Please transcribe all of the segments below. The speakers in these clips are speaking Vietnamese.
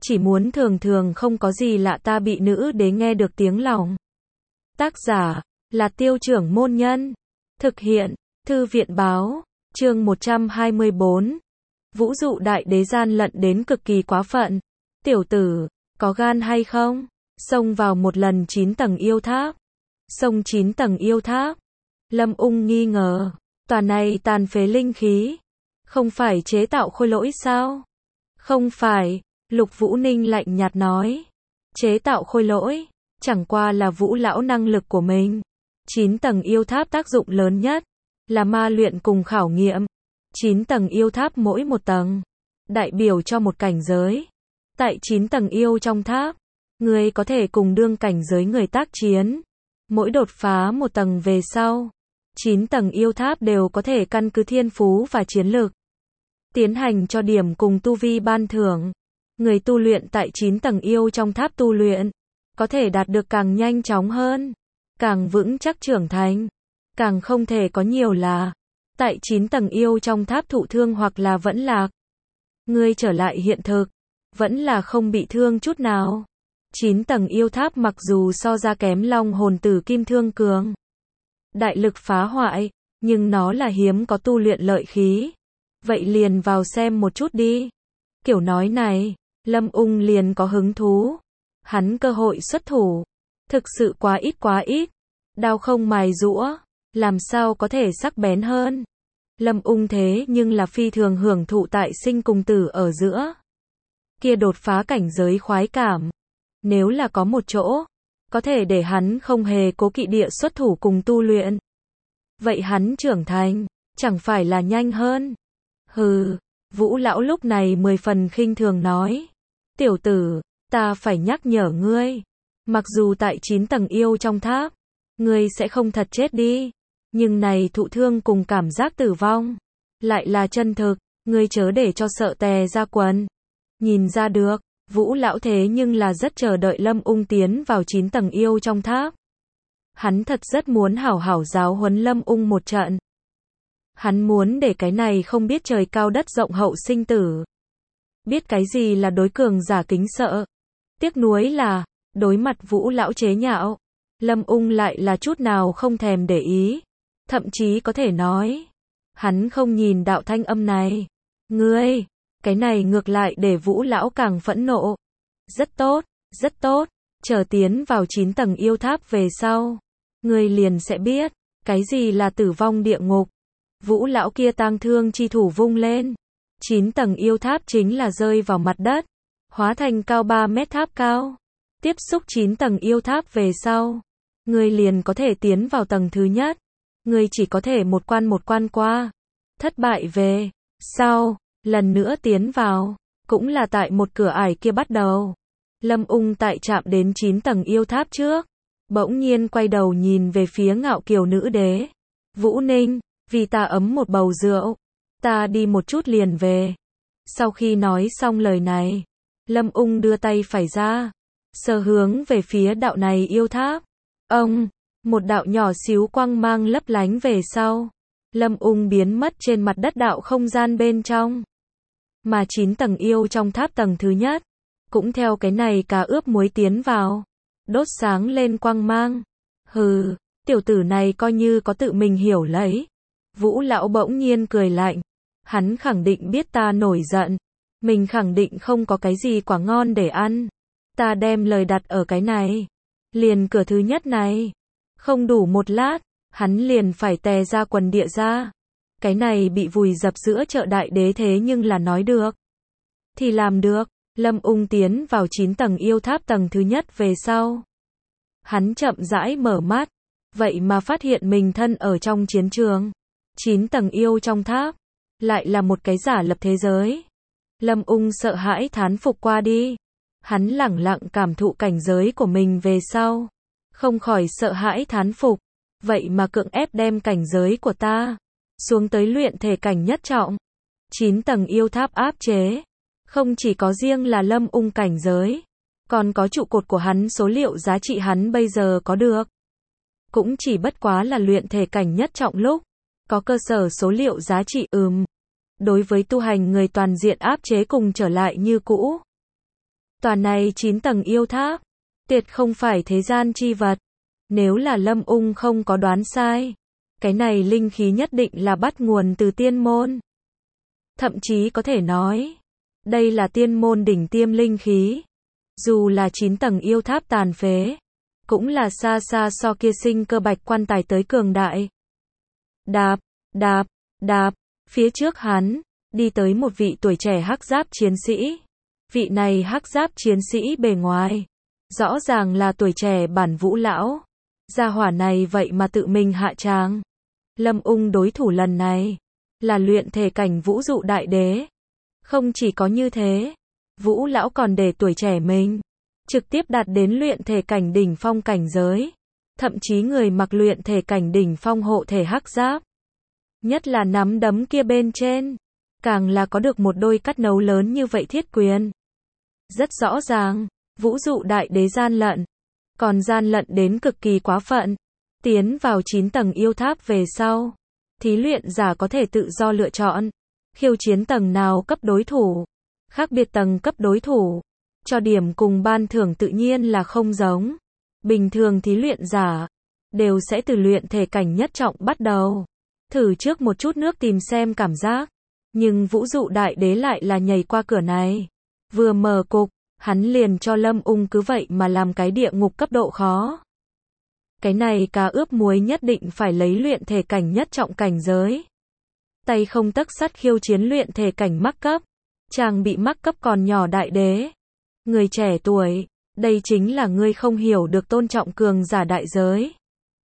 chỉ muốn thường thường không có gì lạ ta bị nữ đế nghe được tiếng lòng. Tác giả là Tiêu Trưởng Môn Nhân. Thực hiện Thư viện Báo. Chương 124. Vũ dụ đại đế gian lận đến cực kỳ quá phận. Tiểu tử, có gan hay không? Xông vào một lần 9 tầng yêu tháp. Xông 9 tầng yêu tháp. Lâm Ung nghi ngờ, tòa này tàn phế linh khí, không phải chế tạo khôi lỗi sao? Không phải, Lục Vũ Ninh lạnh nhạt nói. Chế tạo khôi lỗi, chẳng qua là Vũ lão năng lực của mình. 9 tầng yêu tháp tác dụng lớn nhất là ma luyện cùng khảo nghiệm. 9 tầng yêu tháp mỗi một tầng đại biểu cho một cảnh giới. Tại 9 tầng yêu trong tháp, người có thể cùng đương cảnh giới người tác chiến. Mỗi đột phá một tầng về sau, 9 tầng yêu tháp đều có thể căn cứ thiên phú và chiến lược tiến hành cho điểm cùng tu vi ban thưởng. Người tu luyện tại 9 tầng yêu trong tháp tu luyện có thể đạt được càng nhanh chóng hơn, càng vững chắc trưởng thành. Càng không thể có nhiều là tại 9 tầng yêu trong tháp thụ thương hoặc là vẫn lạc. Ngươi trở lại hiện thực, vẫn là không bị thương chút nào. 9 tầng yêu tháp mặc dù so ra kém Long hồn tử kim thương cường đại lực phá hoại, nhưng nó là hiếm có tu luyện lợi khí. Vậy liền vào xem một chút đi. Kiểu nói này, Lâm Ung liền có hứng thú. Hắn cơ hội xuất thủ thực sự quá ít. Đao không mài giũa, làm sao có thể sắc bén hơn. Lâm Ung thế nhưng là phi thường hưởng thụ tại sinh cùng tử ở giữa kia đột phá cảnh giới khoái cảm. Nếu là có một chỗ có thể để hắn không hề cố kỵ địa xuất thủ cùng tu luyện, vậy hắn trưởng thành chẳng phải là nhanh hơn. Hừ, Vũ lão lúc này 10 phần khinh thường nói. Tiểu tử, ta phải nhắc nhở ngươi, mặc dù tại 9 tầng yêu trong tháp, ngươi sẽ không thật chết đi, nhưng này thụ thương cùng cảm giác tử vong lại là chân thực, ngươi chớ để cho sợ tè ra quần. Nhìn ra được, Vũ lão thế nhưng là rất chờ đợi Lâm Ung tiến vào 9 tầng yêu trong tháp. Hắn thật rất muốn hảo hảo giáo huấn Lâm Ung một trận. Hắn muốn để cái này không biết trời cao đất rộng hậu sinh tử biết cái gì là đối cường giả kính sợ. Tiếc nuối là, đối mặt Vũ lão chế nhạo, Lâm Ung lại là chút nào không thèm để ý. Thậm chí có thể nói, hắn không nhìn đạo thanh âm này. Ngươi, cái này ngược lại để Vũ lão càng phẫn nộ. Rất tốt, chờ tiến vào 9 tầng yêu tháp về sau, ngươi liền sẽ biết, cái gì là tử vong địa ngục. Vũ lão kia tang thương chi thủ vung lên. 9 tầng yêu tháp chính là rơi vào mặt đất, hóa thành cao 3 mét tháp cao. Tiếp xúc 9 tầng yêu tháp về sau, ngươi liền có thể tiến vào tầng thứ nhất. Ngươi chỉ có thể một quan qua. Thất bại về sau, lần nữa tiến vào, cũng là tại một cửa ải kia bắt đầu. Lâm Ung tại chạm đến 9 tầng yêu tháp trước, bỗng nhiên quay đầu nhìn về phía ngạo kiều nữ đế. Vũ Ninh, vì ta ấm một bầu rượu, ta đi một chút liền về. Sau khi nói xong lời này, Lâm Ung đưa tay phải ra, sờ hướng về phía đạo này yêu tháp. Ông, một đạo nhỏ xíu quang mang lấp lánh về sau, Lâm Ung biến mất trên mặt đất đạo không gian bên trong. Mà 9 tầng yêu trong tháp tầng thứ nhất, cũng theo cái này cá ướp muối tiến vào, đốt sáng lên quang mang. Hừ, tiểu tử này coi như có tự mình hiểu lấy. Vũ lão bỗng nhiên cười lạnh. Hắn khẳng định biết ta nổi giận. Mình khẳng định không có cái gì quả ngon để ăn. Ta đem lời đặt ở cái này. Liền cửa thứ nhất này. Không đủ một lát, hắn liền phải tè ra quần địa ra. Cái này bị vùi dập giữa chợ đại đế thế nhưng là nói được thì làm được. Lâm Ung tiến vào 9 tầng yêu tháp tầng thứ nhất về sau, hắn chậm rãi mở mắt, vậy mà phát hiện mình thân ở trong chiến trường. 9 tầng yêu trong tháp, lại là một cái giả lập thế giới. Lâm Ung sợ hãi thán phục qua đi. Hắn lẳng lặng cảm thụ cảnh giới của mình về sau, không khỏi sợ hãi thán phục. Vậy mà cưỡng ép đem cảnh giới của ta xuống tới luyện thể cảnh nhất trọng. 9 tầng yêu tháp áp chế, không chỉ có riêng là Lâm Ung cảnh giới, còn có trụ cột của hắn số liệu giá trị hắn bây giờ có được. Cũng chỉ bất quá là luyện thể cảnh nhất trọng lúc có cơ sở số liệu giá trị đối với tu hành người toàn diện áp chế cùng trở lại như cũ. Tòa này 9 tầng yêu tháp, tuyệt không phải thế gian chi vật. Nếu là Lâm Ung không có đoán sai, cái này linh khí nhất định là bắt nguồn từ tiên môn. Thậm chí có thể nói, đây là tiên môn đỉnh tiêm linh khí. Dù là 9 tầng yêu tháp tàn phế, cũng là xa xa so kia sinh cơ bạch quan tài tới cường đại. Đạp, đạp, đạp, phía trước hắn, đi tới một vị tuổi trẻ hắc giáp chiến sĩ. Vị này hắc giáp chiến sĩ bề ngoài, rõ ràng là tuổi trẻ bản Vũ lão. Gia hỏa này vậy mà tự mình hạ tràng. Lâm Ung đối thủ lần này, là luyện thể cảnh Vũ Dụ Đại Đế. Không chỉ có như thế, Vũ lão còn để tuổi trẻ mình trực tiếp đạt đến luyện thể cảnh đỉnh phong cảnh giới. Thậm chí người mặc luyện thể cảnh đỉnh phong hộ thể hắc giáp. Nhất là nắm đấm kia bên trên, càng là có được một đôi cắt nấu lớn như vậy thiết quyền. Rất rõ ràng, Vũ Dụ Đại Đế gian lận. Còn gian lận đến cực kỳ quá phận. Tiến vào 9 tầng yêu tháp về sau, thí luyện giả có thể tự do lựa chọn khiêu chiến tầng nào cấp đối thủ. Khác biệt tầng cấp đối thủ, cho điểm cùng ban thưởng tự nhiên là không giống. Bình thường thí luyện giả đều sẽ từ luyện thể cảnh nhất trọng bắt đầu, thử trước một chút nước tìm xem cảm giác. Nhưng Vũ Dụ Đại Đế lại là nhảy qua cửa này. Vừa mở cục, hắn liền cho Lâm Ung cứ vậy mà làm cái địa ngục cấp độ khó. Cái này cá ướp muối nhất định phải lấy luyện thể cảnh nhất trọng cảnh giới. Tay không tấc sắt khiêu chiến luyện thể cảnh mắc cấp. Chàng bị mắc cấp còn nhỏ Đại Đế. Người trẻ tuổi, đây chính là ngươi không hiểu được tôn trọng cường giả đại giới.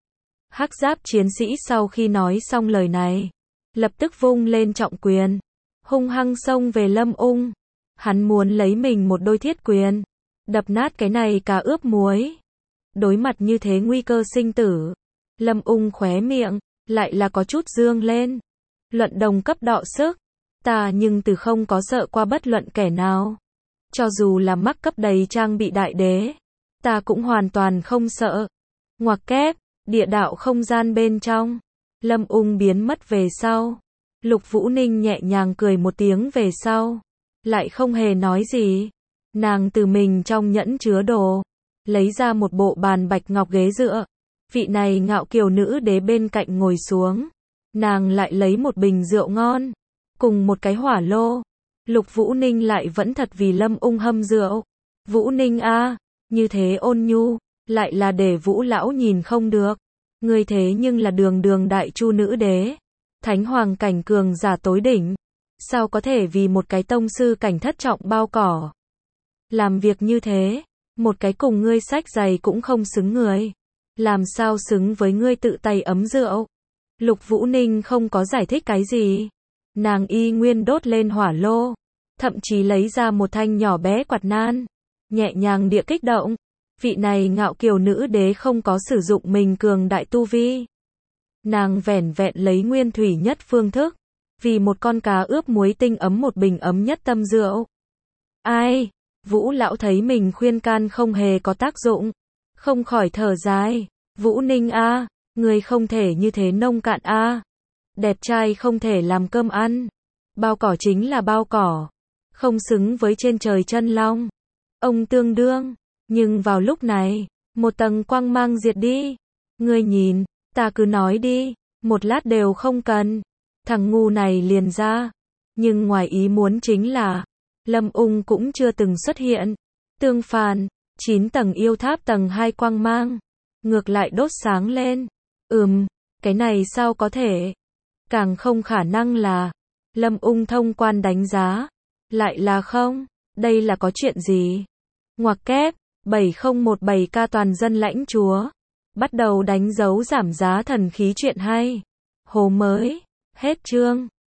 Hắc giáp chiến sĩ sau khi nói xong lời này, lập tức vung lên trọng quyền, hung hăng xông về Lâm Ung. Hắn muốn lấy mình một đôi thiết quyền, đập nát cái này cá ướp muối. Đối mặt như thế nguy cơ sinh tử, Lâm Ung khóe miệng, lại là có chút dương lên. Luận đồng cấp đọ sức, ta nhưng từ không có sợ qua bất luận kẻ nào. Cho dù là mắc cấp đầy trang bị Đại Đế, ta cũng hoàn toàn không sợ. Ngoặc kép, địa đạo không gian bên trong, Lâm Ung biến mất về sau. Lục Vũ Ninh nhẹ nhàng cười một tiếng về sau, lại không hề nói gì. Nàng từ mình trong nhẫn chứa đồ, lấy ra một bộ bàn bạch ngọc ghế dựa. Vị này ngạo kiều nữ đế bên cạnh ngồi xuống. Nàng lại lấy một bình rượu ngon, cùng một cái hỏa lô. Lục Vũ Ninh lại vẫn thật vì Lâm Ung hâm rượu. Vũ Ninh a, như thế ôn nhu, lại là để Vũ lão nhìn không được. Ngươi thế nhưng là đường đường đại chu nữ đế, thánh hoàng cảnh cường giả tối đỉnh, sao có thể vì một cái tông sư cảnh thất trọng bao cỏ. Làm việc như thế, một cái cùng ngươi xách giày cũng không xứng người. Làm sao xứng với ngươi tự tay ấm rượu. Lục Vũ Ninh không có giải thích cái gì. Nàng y nguyên đốt lên hỏa lô, thậm chí lấy ra một thanh nhỏ bé quạt nan, nhẹ nhàng địa kích động. Vị này ngạo kiều nữ đế không có sử dụng mình cường đại tu vi. Nàng vẻn vẹn lấy nguyên thủy nhất phương thức, vì một con cá ướp muối tinh ấm một bình ấm nhất tâm rượu. Ai? Vũ lão thấy mình khuyên can không hề có tác dụng, không khỏi thở dài. Vũ Ninh a, người không thể như thế nông cạn a. Đẹp trai không thể làm cơm ăn. Bao cỏ chính là bao cỏ, không xứng với trên trời chân long. Ông tương đương. Nhưng vào lúc này, một tầng quang mang diệt đi. Ngươi nhìn, ta cứ nói đi, một lát đều không cần. Thằng ngu này liền ra. Nhưng ngoài ý muốn chính là, Lâm Ung cũng chưa từng xuất hiện. Tương phản, 9 tầng yêu tháp tầng 2 quang mang, ngược lại đốt sáng lên. Cái này sao có thể? Càng không khả năng là, Lâm Ung thông quan đánh giá, lại là không, đây là có chuyện gì? Ngoặc kép, 7017K toàn dân lãnh chúa, bắt đầu đánh dấu giảm giá thần khí chuyện hay. Hồ mới, hết chương.